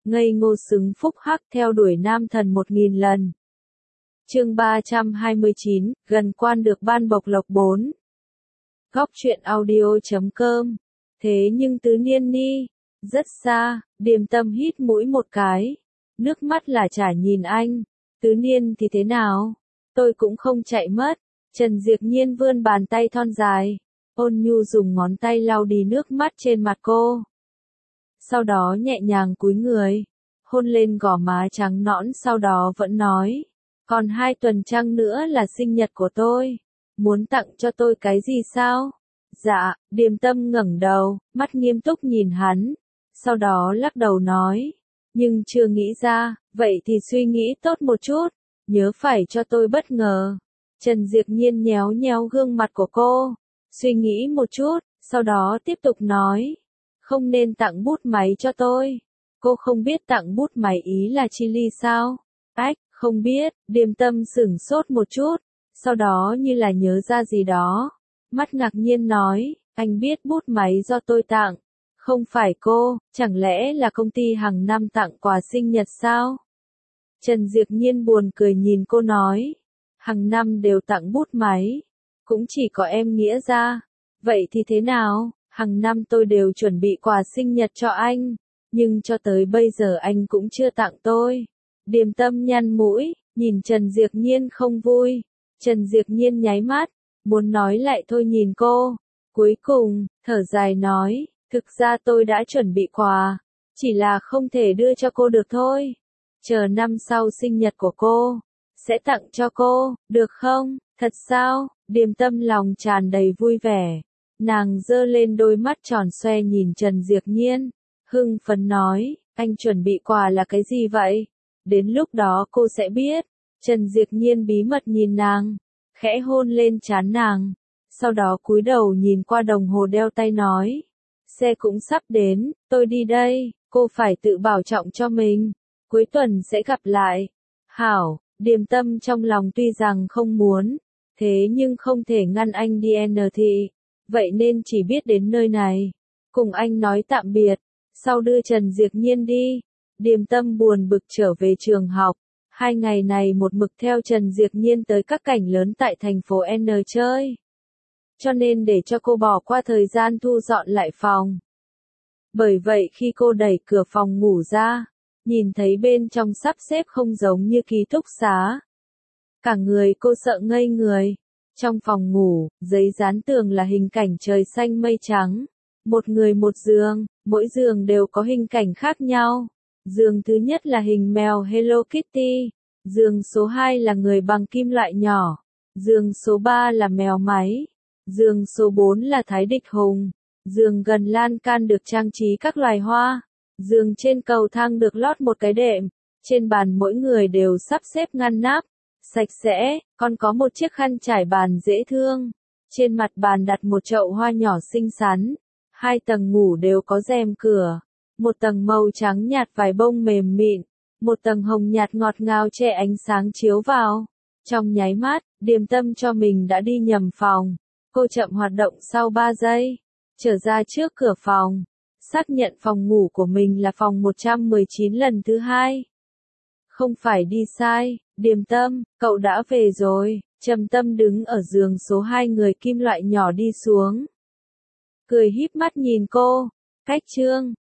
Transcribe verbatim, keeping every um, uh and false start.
ngây ngô xứng phúc hắc theo đuổi nam thần một nghìn lần. Chương ba trăm hai mươi chín, gần quan được ban bộc lộc bốn. Góc truyện audio chấm com. Thế nhưng Tứ Niên Ni, rất xa, Điềm Tâm hít mũi một cái, nước mắt là chả nhìn anh. Tứ Niên thì thế nào? Tôi cũng không chạy mất. Trần Diệp Nhiên vươn bàn tay thon dài, ôn nhu dùng ngón tay lau đi nước mắt trên mặt cô. Sau đó nhẹ nhàng cúi người, hôn lên gò má trắng nõn, sau đó vẫn nói, còn hai tuần trăng nữa là sinh nhật của tôi, muốn tặng cho tôi cái gì sao? Dạ, Điềm Tâm ngẩng đầu, mắt nghiêm túc nhìn hắn, sau đó lắc đầu nói, nhưng chưa nghĩ ra, vậy thì suy nghĩ tốt một chút, nhớ phải cho tôi bất ngờ. Trần Diệp Nhiên nhéo nhéo gương mặt của cô, suy nghĩ một chút, sau đó tiếp tục nói, không nên tặng bút máy cho tôi. Cô không biết tặng bút máy ý là chi ly sao? Ách, không biết. Điềm Tâm sửng sốt một chút, sau đó như là nhớ ra gì đó, mắt ngạc nhiên nói, anh biết bút máy do tôi tặng, không phải cô, chẳng lẽ là công ty hàng năm tặng quà sinh nhật sao? Trần Diệp Nhiên buồn cười nhìn cô nói, hàng năm đều tặng bút máy, cũng chỉ có em Nghĩa ra. Vậy thì thế nào, hàng năm tôi đều chuẩn bị quà sinh nhật cho anh, nhưng cho tới bây giờ anh cũng chưa tặng tôi. Điềm Tâm nhăn mũi, nhìn Trần Diệp Nhiên không vui. Trần Diệp Nhiên nháy mắt, muốn nói lại thôi nhìn cô. Cuối cùng, thở dài nói, thực ra tôi đã chuẩn bị quà, chỉ là không thể đưa cho cô được thôi. Chờ năm sau sinh nhật của cô, sẽ tặng cho cô, được không? Thật sao? Điềm Tâm lòng tràn đầy vui vẻ. Nàng giơ lên đôi mắt tròn xoe nhìn Trần Diệp Nhiên, hưng phấn nói, anh chuẩn bị quà là cái gì vậy? Đến lúc đó cô sẽ biết. Trần Diệp Nhiên bí mật nhìn nàng, khẽ hôn lên trán nàng, sau đó cúi đầu nhìn qua đồng hồ đeo tay nói, xe cũng sắp đến, tôi đi đây, cô phải tự bảo trọng cho mình, cuối tuần sẽ gặp lại. Hảo, Điềm Tâm trong lòng tuy rằng không muốn, thế nhưng không thể ngăn anh đi N thị, vậy nên chỉ biết đến nơi này, cùng anh nói tạm biệt, sau đưa Trần Diệp Nhiên đi. Điềm Tâm buồn bực trở về trường học, hai ngày này một mực theo Trần Diệp Nhiên tới các cảnh lớn tại thành phố N chơi. Cho nên để cho cô bỏ qua thời gian thu dọn lại phòng. Bởi vậy khi cô đẩy cửa phòng ngủ ra, nhìn thấy bên trong sắp xếp không giống như ký túc xá. Cả người cô sợ ngây người. Trong phòng ngủ, giấy dán tường là hình cảnh trời xanh mây trắng. Một người một giường, mỗi giường đều có hình cảnh khác nhau. Giường thứ nhất là hình mèo Hello Kitty. Giường số hai là người bằng kim loại nhỏ. Giường số ba là mèo máy. Giường số bốn là Thái Địch Hùng. Giường gần lan can được trang trí các loài hoa. Giường trên cầu thang được lót một cái đệm. Trên bàn mỗi người đều sắp xếp ngăn nắp, sạch sẽ, còn có một chiếc khăn trải bàn dễ thương. Trên mặt bàn đặt một chậu hoa nhỏ xinh xắn. Hai tầng ngủ đều có rèm cửa. Một tầng màu trắng nhạt vải bông mềm mịn. Một tầng hồng nhạt ngọt ngào che ánh sáng chiếu vào. Trong nháy mắt, Điềm Tâm cho mình đã đi nhầm phòng. Cô chậm hoạt động sau ba giây. Trở ra trước cửa phòng. Xác nhận phòng ngủ của mình là phòng một trăm mười chín lần thứ hai. Không phải đi sai, Điềm Tâm, cậu đã về rồi. Trầm Tâm đứng ở giường số hai người kim loại nhỏ đi xuống. Cười híp mắt nhìn cô. Cách chương,